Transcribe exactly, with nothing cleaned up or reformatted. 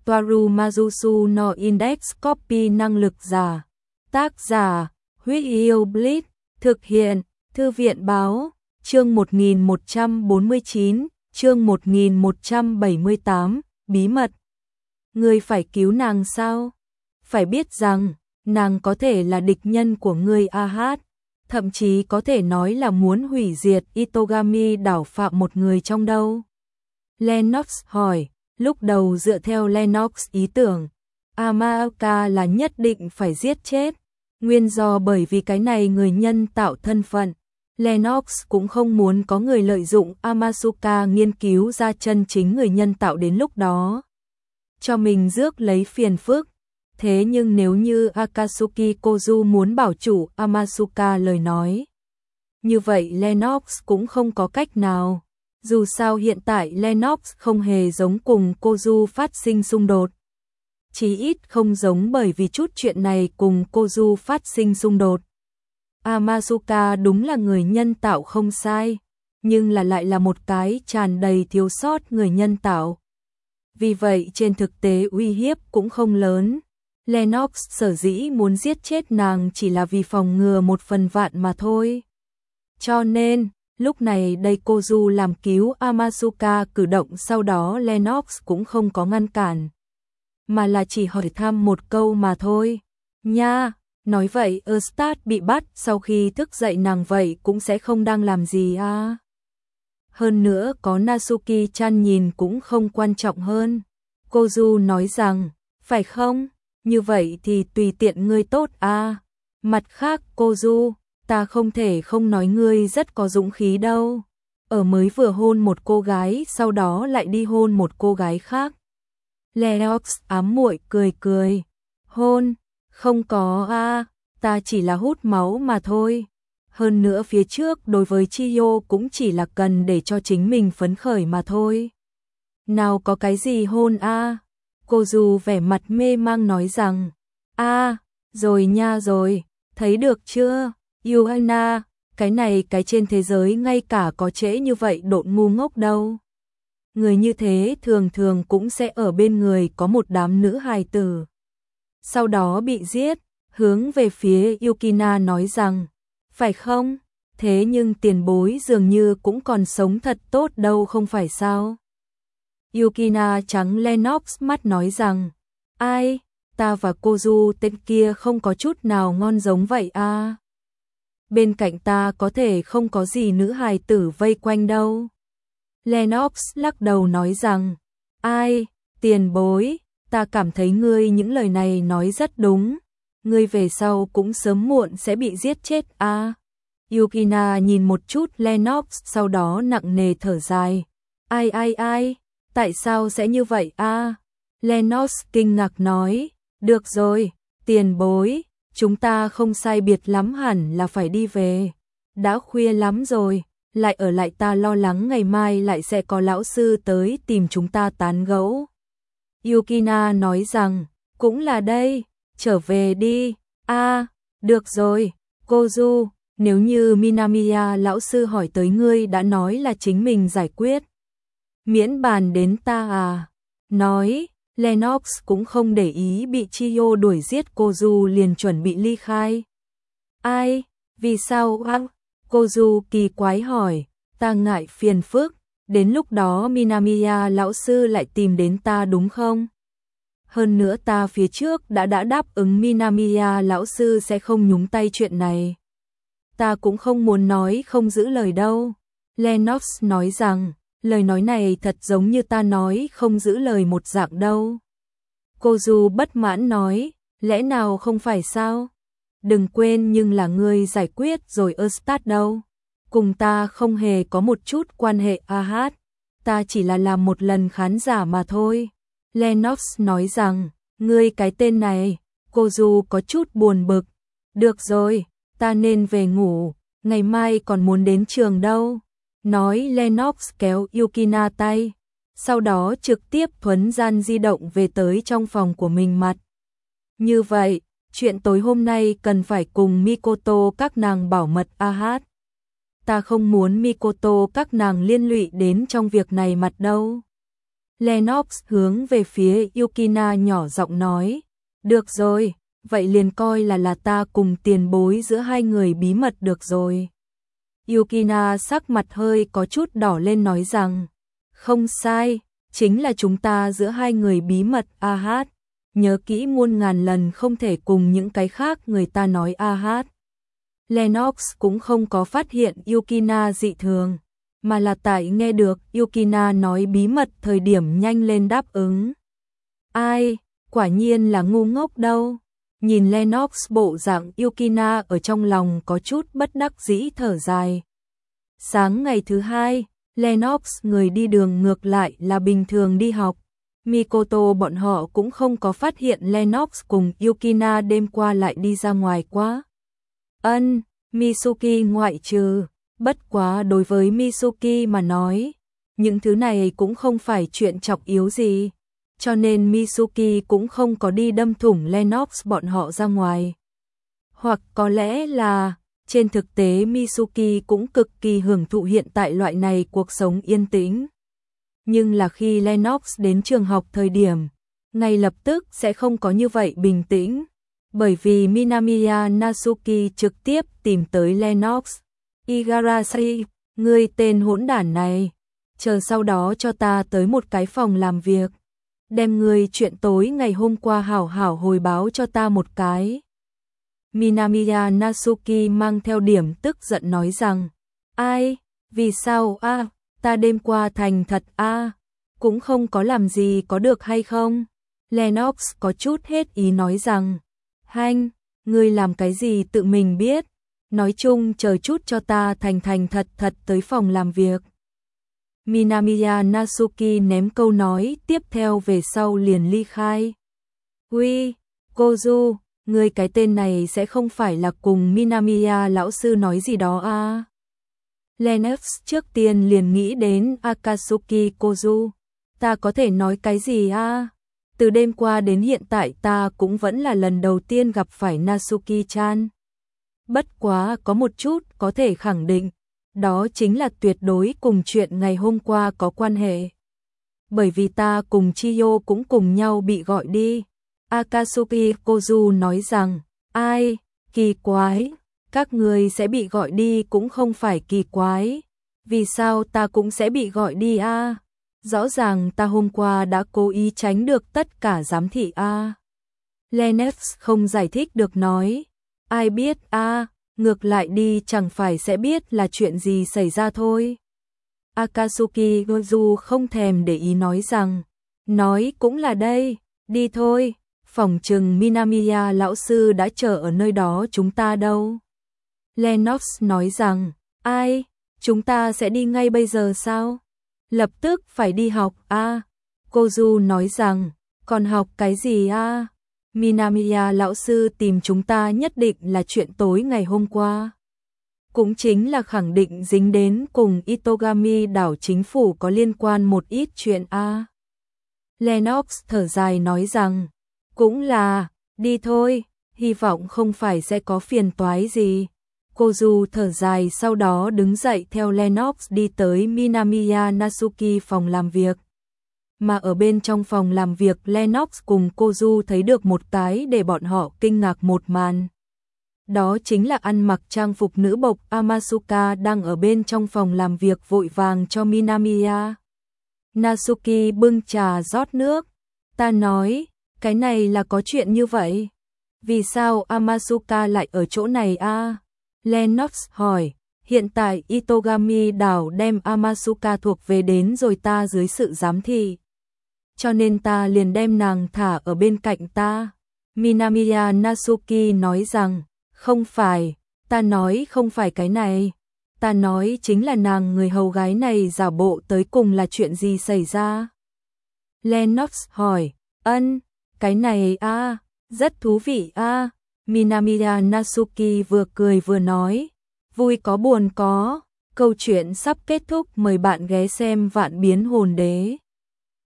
Toaru Majusu no Index Copy năng lực giả. Tác giả, Huyết Yêu Bleach, thực hiện, Thư viện báo, chương một nghìn một trăm bốn mươi chín, chương một nghìn một trăm bảy mươi tám, bí mật. Ngươi phải cứu nàng sao? Phải biết rằng, nàng có thể là địch nhân của ngươi a hát, thậm chí có thể nói là muốn hủy diệt Itogami đảo phạm một người trong đâu. Lennox hỏi, lúc đầu dựa theo Lennox ý tưởng, Amaoka là nhất định phải giết chết, nguyên do bởi vì cái này người nhân tạo thân phận. Lennox cũng không muốn có người lợi dụng Amazuka nghiên cứu ra chân chính người nhân tạo đến lúc đó cho mình rước lấy phiền phức. Thế nhưng nếu như Akatsuki Kozu muốn bảo chủ Amazuka lời nói, như vậy Lennox cũng không có cách nào. Dù sao hiện tại Lennox không hề giống cùng Kozu phát sinh xung đột. Chí ít không giống bởi vì chút chuyện này cùng Kozu phát sinh xung đột. Amazuka đúng là người nhân tạo không sai, nhưng là lại là một cái tràn đầy thiếu sót người nhân tạo. Vì vậy trên thực tế uy hiếp cũng không lớn. Lennox sở dĩ muốn giết chết nàng chỉ là vì phòng ngừa một phần vạn mà thôi. Cho nên, lúc này đây Kozu làm cứu Amazuka cử động sau đó Lennox cũng không có ngăn cản, mà là chỉ hỏi thăm một câu mà thôi. Nha, nói vậy Eustat bị bắt sau khi thức dậy nàng vậy cũng sẽ không đang làm gì à? Hơn nữa có Natsuki-chan nhìn cũng không quan trọng hơn. Kozu nói rằng, phải không? Như vậy thì tùy tiện ngươi tốt à? Mặt khác Kozu, ta không thể không nói ngươi rất có dũng khí đâu. Ở mới vừa hôn một cô gái sau đó lại đi hôn một cô gái khác. Lennox ám muội cười cười. Hôn? Không có a, ta chỉ là hút máu mà thôi. Hơn nữa phía trước đối với Chiyo cũng chỉ là cần để cho chính mình phấn khởi mà thôi. Nào có cái gì hôn a? Kozu vẻ mặt mê mang nói rằng, a, rồi nha rồi, thấy được chưa? Yuana, cái này cái trên thế giới ngay cả có trễ như vậy độn ngu ngốc đâu. Người như thế thường thường cũng sẽ ở bên người có một đám nữ hài tử. Sau đó bị giết, hướng về phía Yukina nói rằng, phải không? Thế nhưng tiền bối dường như cũng còn sống thật tốt đâu không phải sao? Yukina trắng Lennox mắt nói rằng, ai, ta và Kozu tên kia không có chút nào ngon giống vậy à? Bên cạnh ta có thể không có gì nữ hài tử vây quanh đâu. Lennox lắc đầu nói rằng, ai, tiền bối, ta cảm thấy ngươi những lời này nói rất đúng. Ngươi về sau cũng sớm muộn sẽ bị giết chết à? Yukina nhìn một chút Lennox sau đó nặng nề thở dài. Ai ai ai, tại sao sẽ như vậy à? Lennox kinh ngạc nói, được rồi, tiền bối, chúng ta không sai biệt lắm hẳn là phải đi về. Đã khuya lắm rồi, lại ở lại ta lo lắng ngày mai lại sẽ có lão sư tới tìm chúng ta tán gẫu. Yukina nói rằng, cũng là đây, trở về đi. A, được rồi, Kozu, nếu như Minamiya lão sư hỏi tới ngươi đã nói là chính mình giải quyết. Miễn bàn đến ta à? Nói, Lennox cũng không để ý bị Chiyo đuổi giết Kozu liền chuẩn bị ly khai. Ai? Vì sao à? Kozu kỳ quái hỏi, ta ngại phiền phức, đến lúc đó Minamiya lão sư lại tìm đến ta đúng không? Hơn nữa ta phía trước đã đã đáp ứng Minamiya lão sư sẽ không nhúng tay chuyện này. Ta cũng không muốn nói không giữ lời đâu. Lennox nói rằng, lời nói này thật giống như ta nói không giữ lời một dạng đâu. Kozu bất mãn nói, lẽ nào không phải sao? Đừng quên nhưng là ngươi giải quyết rồi Eustat đâu. Cùng ta không hề có một chút quan hệ a hát. Ta chỉ là làm một lần khán giả mà thôi. Lennox nói rằng, ngươi cái tên này, Kozu có chút buồn bực. Được rồi, ta nên về ngủ, ngày mai còn muốn đến trường đâu. Nói Lennox kéo Yukina tay, sau đó trực tiếp thuấn gian di động về tới trong phòng của mình mặt. Như vậy, chuyện tối hôm nay cần phải cùng Mikoto các nàng bảo mật a hát. Ta không muốn Mikoto các nàng liên lụy đến trong việc này mặt đâu. Lennox hướng về phía Yukina nhỏ giọng nói, được rồi, vậy liền coi là là ta cùng tiền bối giữa hai người bí mật được rồi. Yukina sắc mặt hơi có chút đỏ lên nói rằng, không sai, chính là chúng ta giữa hai người bí mật a hát, nhớ kỹ muôn ngàn lần không thể cùng những cái khác người ta nói a hát. Lennox cũng không có phát hiện Yukina dị thường, mà là tại nghe được Yukina nói bí mật thời điểm nhanh lên đáp ứng. Ai, quả nhiên là ngu ngốc đâu. Nhìn Lennox bộ dạng Yukina ở trong lòng có chút bất đắc dĩ thở dài. Sáng ngày thứ hai, Lennox người đi đường ngược lại là bình thường đi học. Mikoto bọn họ cũng không có phát hiện Lennox cùng Yukina đêm qua lại đi ra ngoài quá. Ân, Mitsuki ngoại trừ, bất quá đối với Mitsuki mà nói, những thứ này cũng không phải chuyện trọng yếu gì, cho nên Mitsuki cũng không có đi đâm thủng Lennox bọn họ ra ngoài. Hoặc có lẽ là, trên thực tế Mitsuki cũng cực kỳ hưởng thụ hiện tại loại này cuộc sống yên tĩnh. Nhưng là khi Lennox đến trường học thời điểm, ngay lập tức sẽ không có như vậy bình tĩnh, bởi vì Minamiya Natsuki trực tiếp tìm tới Lennox. Igarashi, ngươi tên hỗn đản này, chờ sau đó cho ta tới một cái phòng làm việc, đem ngươi chuyện tối ngày hôm qua hảo hảo hồi báo cho ta một cái. Minamiya Natsuki mang theo điểm tức giận nói rằng, ai, vì sao a, à, ta đêm qua thành thật a, à, cũng không có làm gì có được hay không? Lennox có chút hết ý nói rằng, hanh, ngươi làm cái gì tự mình biết, nói chung chờ chút cho ta thành thành thật thật tới phòng làm việc. Minamiya Natsuki ném câu nói tiếp theo về sau liền ly khai. Uy, Kozu, ngươi cái tên này sẽ không phải là cùng Minamiya lão sư nói gì đó à? Lennox trước tiên liền nghĩ đến Akatsuki Kozu. Ta có thể nói cái gì à? Từ đêm qua đến hiện tại ta cũng vẫn là lần đầu tiên gặp phải Natsuki-chan. Bất quá có một chút có thể khẳng định, đó chính là tuyệt đối cùng chuyện ngày hôm qua có quan hệ. Bởi vì ta cùng Chiyo cũng cùng nhau bị gọi đi. Akatsuki Kozu nói rằng, ai, kỳ quái, các người sẽ bị gọi đi cũng không phải kỳ quái. Vì sao ta cũng sẽ bị gọi đi a? À? Rõ ràng ta hôm qua đã cố ý tránh được tất cả giám thị a. À? Lennox không giải thích được nói, ai biết a, à, ngược lại đi chẳng phải sẽ biết là chuyện gì xảy ra thôi. Akatsuki Kozu không thèm để ý nói rằng, nói cũng là đây, đi thôi, phỏng chừng Minamiya lão sư đã chờ ở nơi đó chúng ta đâu. Lennox nói rằng, ai, chúng ta sẽ đi ngay bây giờ sao? Lập tức phải đi học a. À? Kozu nói rằng, còn học cái gì a? À? Minamiya lão sư tìm chúng ta nhất định là chuyện tối ngày hôm qua. Cũng chính là khẳng định dính đến cùng Itogami đảo chính phủ có liên quan một ít chuyện a. À? Lennox thở dài nói rằng, cũng là, đi thôi, hy vọng không phải sẽ có phiền toái gì. Kozu thở dài sau đó đứng dậy theo Lennox đi tới Minamiya Natsuki phòng làm việc. Mà ở bên trong phòng làm việc Lennox cùng Kozu thấy được một cái để bọn họ kinh ngạc một màn. Đó chính là ăn mặc trang phục nữ bộc Amasuka đang ở bên trong phòng làm việc vội vàng cho Minamiya. Natsuki bưng trà rót nước. Ta nói, cái này là có chuyện như vậy. Vì sao Amasuka lại ở chỗ này a? À? Lennox hỏi, hiện tại Itogami đảo đem Amasuka thuộc về đến rồi ta dưới sự giám thị. Cho nên ta liền đem nàng thả ở bên cạnh ta. Minamiya Natsuki nói rằng, không phải, ta nói không phải cái này. Ta nói chính là nàng người hầu gái này giả bộ tới cùng là chuyện gì xảy ra. Lennox hỏi, ân, cái này a, à, rất thú vị a. À. Minamiya Natsuki vừa cười vừa nói, vui có buồn có, câu chuyện sắp kết thúc, mời bạn ghé xem Vạn Biến Hồn Đế.